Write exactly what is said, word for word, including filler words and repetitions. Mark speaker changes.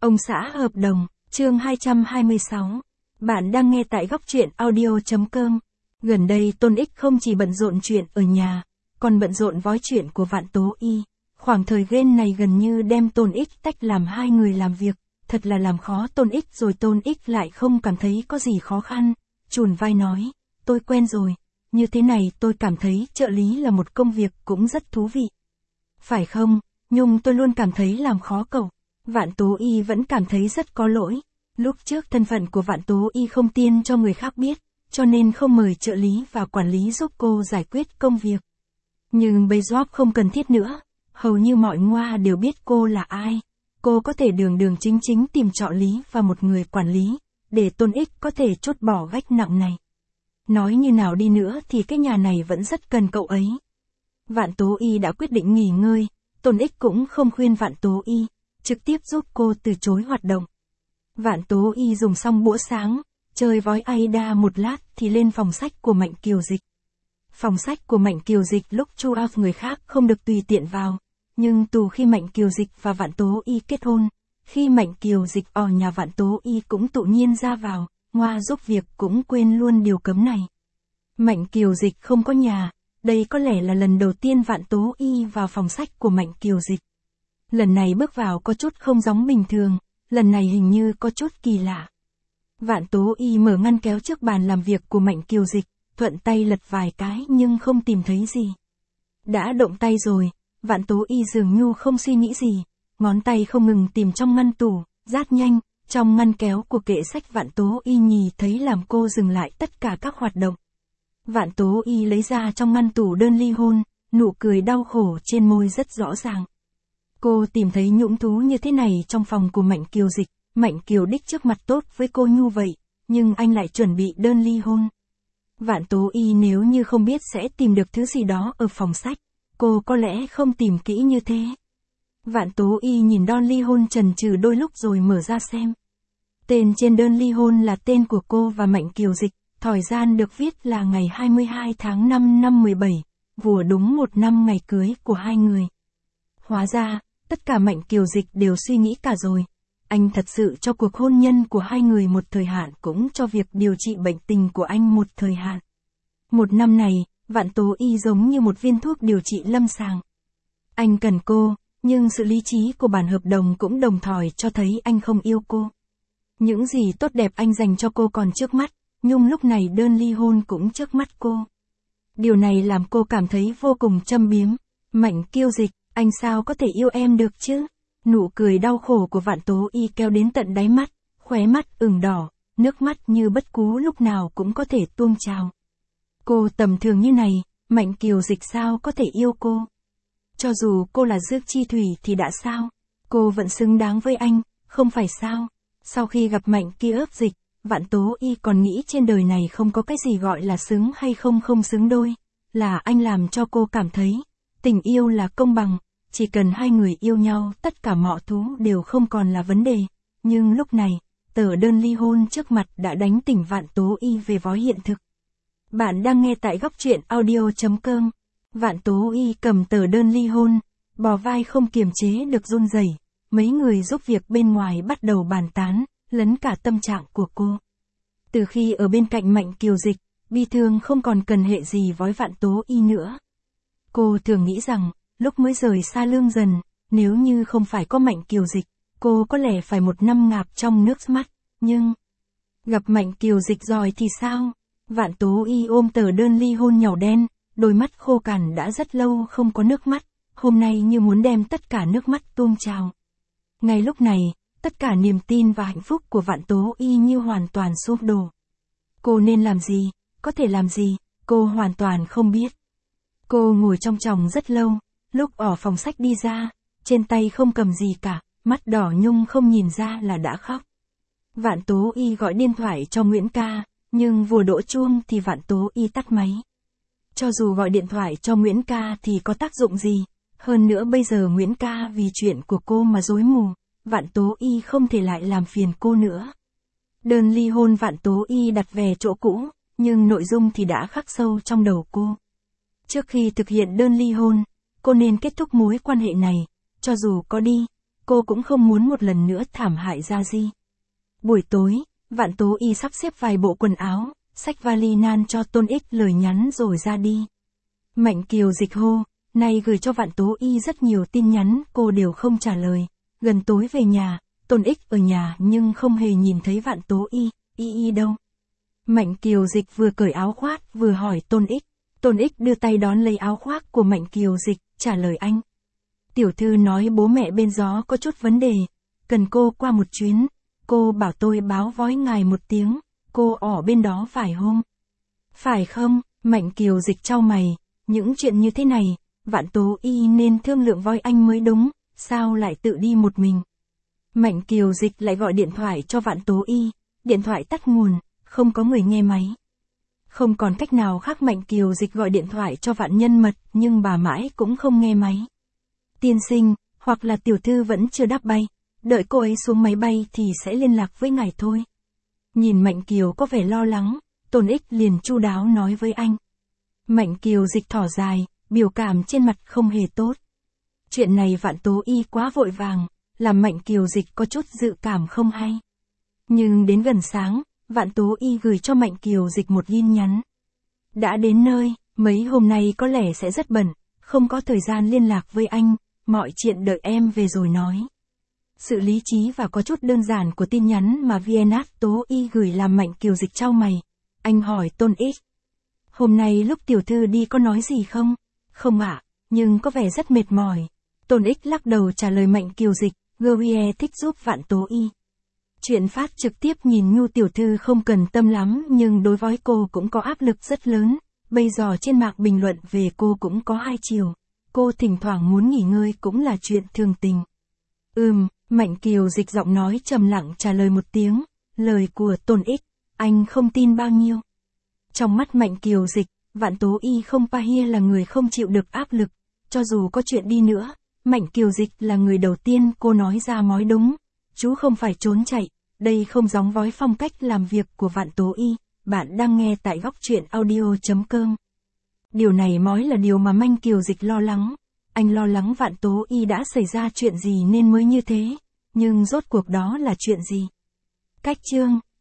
Speaker 1: Ông xã hợp đồng, chương hai trăm hai mươi sáu. Bạn đang nghe tại góc truyện audio.com. Gần đây Tôn Ích không chỉ bận rộn chuyện ở nhà, còn bận rộn vói chuyện của Vạn Tố Y. Khoảng thời gian này gần như đem Tôn Ích tách làm hai người làm việc, thật là làm khó Tôn Ích rồi Tôn Ích lại không cảm thấy có gì khó khăn. Chùn vai nói, tôi quen rồi, như thế này tôi cảm thấy trợ lý là một công việc cũng rất thú vị. Phải không, Nhung tôi luôn cảm thấy làm khó cậu. Vạn Tố Y vẫn cảm thấy rất có lỗi. Lúc trước thân phận của Vạn Tố Y không tiên cho người khác biết, cho nên không mời trợ lý và quản lý giúp cô giải quyết công việc. Nhưng bây job không cần thiết nữa, hầu như mọi ngoa đều biết cô là ai. Cô có thể đường đường chính chính tìm trợ lý và một người quản lý, để Tôn Ích có thể chốt bỏ gánh nặng này. Nói như nào đi nữa thì cái nhà này vẫn rất cần cậu ấy. Vạn Tố Y đã quyết định nghỉ ngơi, Tôn Ích cũng không khuyên Vạn Tố Y, trực tiếp giúp cô từ chối hoạt động. Vạn Tố Y dùng xong bữa sáng, chơi vói Aida một lát thì lên phòng sách của Mạnh Kiều Dịch. Phòng sách của Mạnh Kiều Dịch lúc chu out người khác không được tùy tiện vào, nhưng từ khi Mạnh Kiều Dịch và Vạn Tố Y kết hôn, khi Mạnh Kiều Dịch ở nhà Vạn Tố Y cũng tự nhiên ra vào, ngoa giúp việc cũng quên luôn điều cấm này. Mạnh Kiều Dịch không có nhà, đây có lẽ là lần đầu tiên Vạn Tố Y vào phòng sách của Mạnh Kiều Dịch. Lần này bước vào có chút không giống bình thường, lần này hình như có chút kỳ lạ. Vạn Tố Y mở ngăn kéo trước bàn làm việc của Mạnh Kiều Dịch, thuận tay lật vài cái nhưng không tìm thấy gì. Đã động tay rồi, Vạn Tố Y dường như không suy nghĩ gì, ngón tay không ngừng tìm trong ngăn tủ, rát nhanh, trong ngăn kéo của kệ sách Vạn Tố Y nhìn thấy làm cô dừng lại tất cả các hoạt động. Vạn Tố Y lấy ra trong ngăn tủ đơn ly hôn, nụ cười đau khổ trên môi rất rõ ràng. Cô tìm thấy nhũng thú như thế này trong phòng của Mạnh Kiều Dịch, Mạnh Kiều Đích trước mặt tốt với cô như vậy, nhưng anh lại chuẩn bị đơn ly hôn. Vạn Tố Y nếu như không biết sẽ tìm được thứ gì đó ở phòng sách, cô có lẽ không tìm kỹ như thế. Vạn Tố Y nhìn đơn ly hôn chần chừ đôi lúc rồi mở ra xem. Tên trên đơn ly hôn là tên của cô và Mạnh Kiều Dịch, thời gian được viết là ngày hai mươi hai tháng năm năm mười bảy, vừa đúng một năm ngày cưới của hai người. Hóa ra, tất cả Mạnh Kiều Dịch đều suy nghĩ cả rồi. Anh thật sự cho cuộc hôn nhân của hai người một thời hạn cũng cho việc điều trị bệnh tình của anh một thời hạn. Một năm này, Vạn Tố Y giống như một viên thuốc điều trị lâm sàng. Anh cần cô, nhưng sự lý trí của bản hợp đồng cũng đồng thời cho thấy anh không yêu cô. Những gì tốt đẹp anh dành cho cô còn trước mắt, nhưng lúc này đơn ly hôn cũng trước mắt cô. Điều này làm cô cảm thấy vô cùng châm biếm. Mạnh Kiều Dịch, anh sao có thể yêu em được chứ? Nụ cười đau khổ của Vạn Tố Y kéo đến tận đáy mắt, khóe mắt ửng đỏ, nước mắt như bất cứ lúc nào cũng có thể tuôn trào. Cô tầm thường như này, Mạnh Kiều Dịch sao có thể yêu cô? Cho dù cô là Dước Chi Thủy thì đã sao? Cô vẫn xứng đáng với anh, không phải sao? Sau khi gặp Mạnh Kiều Dịch, Vạn Tố Y còn nghĩ trên đời này không có cái gì gọi là xứng hay không không xứng đôi, là anh làm cho cô cảm thấy, tình yêu là công bằng, chỉ cần hai người yêu nhau tất cả mọi thứ đều không còn là vấn đề. Nhưng lúc này, tờ đơn ly hôn trước mặt đã đánh tỉnh Vạn Tố Y về vói hiện thực. Bạn đang nghe tại góc truyện audio.com. Vạn Tố Y cầm tờ đơn ly hôn, bò vai không kiềm chế được run rẩy. Mấy người giúp việc bên ngoài bắt đầu bàn tán, lấn cả tâm trạng của cô. Từ khi ở bên cạnh Mạnh Kiều Dịch, bi thương không còn cần hệ gì với Vạn Tố Y nữa. Cô thường nghĩ rằng, lúc mới rời xa Lương Dần, nếu như không phải có Mạnh Kiều Dịch, cô có lẽ phải một năm ngạp trong nước mắt, nhưng... Gặp Mạnh Kiều Dịch rồi thì sao? Vạn Tố Y ôm tờ đơn ly hôn nhàu đen, đôi mắt khô cằn đã rất lâu không có nước mắt, hôm nay như muốn đem tất cả nước mắt tuôn trào. Ngay lúc này, tất cả niềm tin và hạnh phúc của Vạn Tố Y như hoàn toàn sụp đổ. Cô nên làm gì, có thể làm gì, cô hoàn toàn không biết. Cô ngồi trong chòng rất lâu, lúc ở phòng sách đi ra, trên tay không cầm gì cả, mắt đỏ nhung không nhìn ra là đã khóc. Vạn Tố Y gọi điện thoại cho Nguyễn Ca, nhưng vừa đổ chuông thì Vạn Tố Y tắt máy. Cho dù gọi điện thoại cho Nguyễn Ca thì có tác dụng gì, hơn nữa bây giờ Nguyễn Ca vì chuyện của cô mà rối mù, Vạn Tố Y không thể lại làm phiền cô nữa. Đơn ly hôn Vạn Tố Y đặt về chỗ cũ, nhưng nội dung thì đã khắc sâu trong đầu cô. Trước khi thực hiện đơn ly hôn, cô nên kết thúc mối quan hệ này, cho dù có đi, cô cũng không muốn một lần nữa thảm hại Gia Di. Buổi tối, Vạn Tố Y sắp xếp vài bộ quần áo, xách vali nan cho Tôn Ích lời nhắn rồi ra đi. Mạnh Kiều Dịch hô, nay gửi cho Vạn Tố Y rất nhiều tin nhắn, cô đều không trả lời. Gần tối về nhà, Tôn Ích ở nhà nhưng không hề nhìn thấy Vạn Tố Y, Y Y đâu. Mạnh Kiều Dịch vừa cởi áo khoác vừa hỏi Tôn Ích. Tôn Ích đưa tay đón lấy áo khoác của Mạnh Kiều Dịch, trả lời anh. Tiểu thư nói bố mẹ bên Gió có chút vấn đề, cần cô qua một chuyến. Cô bảo tôi báo với ngài một tiếng, cô ở bên đó vài hôm. Phải không? Mạnh Kiều Dịch chau mày, những chuyện như thế này, Vạn Tố Y nên thương lượng với anh mới đúng, sao lại tự đi một mình. Mạnh Kiều Dịch lại gọi điện thoại cho Vạn Tố Y, điện thoại tắt nguồn, không có người nghe máy. Không còn cách nào khác, Mạnh Kiều Dịch gọi điện thoại cho Vạn Nhân Mật, nhưng bà mãi cũng không nghe máy. Tiên sinh, hoặc là tiểu thư vẫn chưa đáp bay, đợi cô ấy xuống máy bay thì sẽ liên lạc với ngài thôi. Nhìn Mạnh Kiều có vẻ lo lắng, Tôn Ích liền chu đáo nói với anh. Mạnh Kiều Dịch thở dài, biểu cảm trên mặt không hề tốt. Chuyện này Vạn Tố Y quá vội vàng, làm Mạnh Kiều Dịch có chút dự cảm không hay. Nhưng đến gần sáng, Vạn Tố Y gửi cho Mạnh Kiều Dịch một tin nhắn. Đã đến nơi, mấy hôm nay có lẽ sẽ rất bận, không có thời gian liên lạc với anh, mọi chuyện đợi em về rồi nói. Sự lý trí và có chút đơn giản của tin nhắn mà Vạn Tố Y gửi làm Mạnh Kiều Dịch chau mày. Anh hỏi Tôn Ích. Hôm nay lúc tiểu thư đi có nói gì không? Không ạ, nhưng có vẻ rất mệt mỏi. Tôn Ích lắc đầu trả lời Mạnh Kiều Dịch, Guerrier thích giúp Vạn Tố Y. Chuyện phát trực tiếp nhìn Nhu tiểu thư không cần tâm lắm, nhưng đối với cô cũng có áp lực rất lớn. Bây giờ trên mạng bình luận về cô cũng có hai chiều. Cô thỉnh thoảng muốn nghỉ ngơi cũng là chuyện thường tình. Ừm, Mạnh Kiều Dịch giọng nói trầm lặng trả lời một tiếng, lời của Tôn Ích, anh không tin bao nhiêu. Trong mắt Mạnh Kiều Dịch, Vạn Tố Y không pahia là người không chịu được áp lực, cho dù có chuyện đi nữa, Mạnh Kiều Dịch là người đầu tiên cô nói ra mói đúng, chú không phải trốn chạy, đây không giống với phong cách làm việc của Vạn Tố Y, bạn đang nghe tại góc truyện audio.com. Điều này mói là điều mà Mạnh Kiều Dịch lo lắng, anh lo lắng Vạn Tố Y đã xảy ra chuyện gì nên mới như thế, nhưng rốt cuộc đó là chuyện gì? Cách chương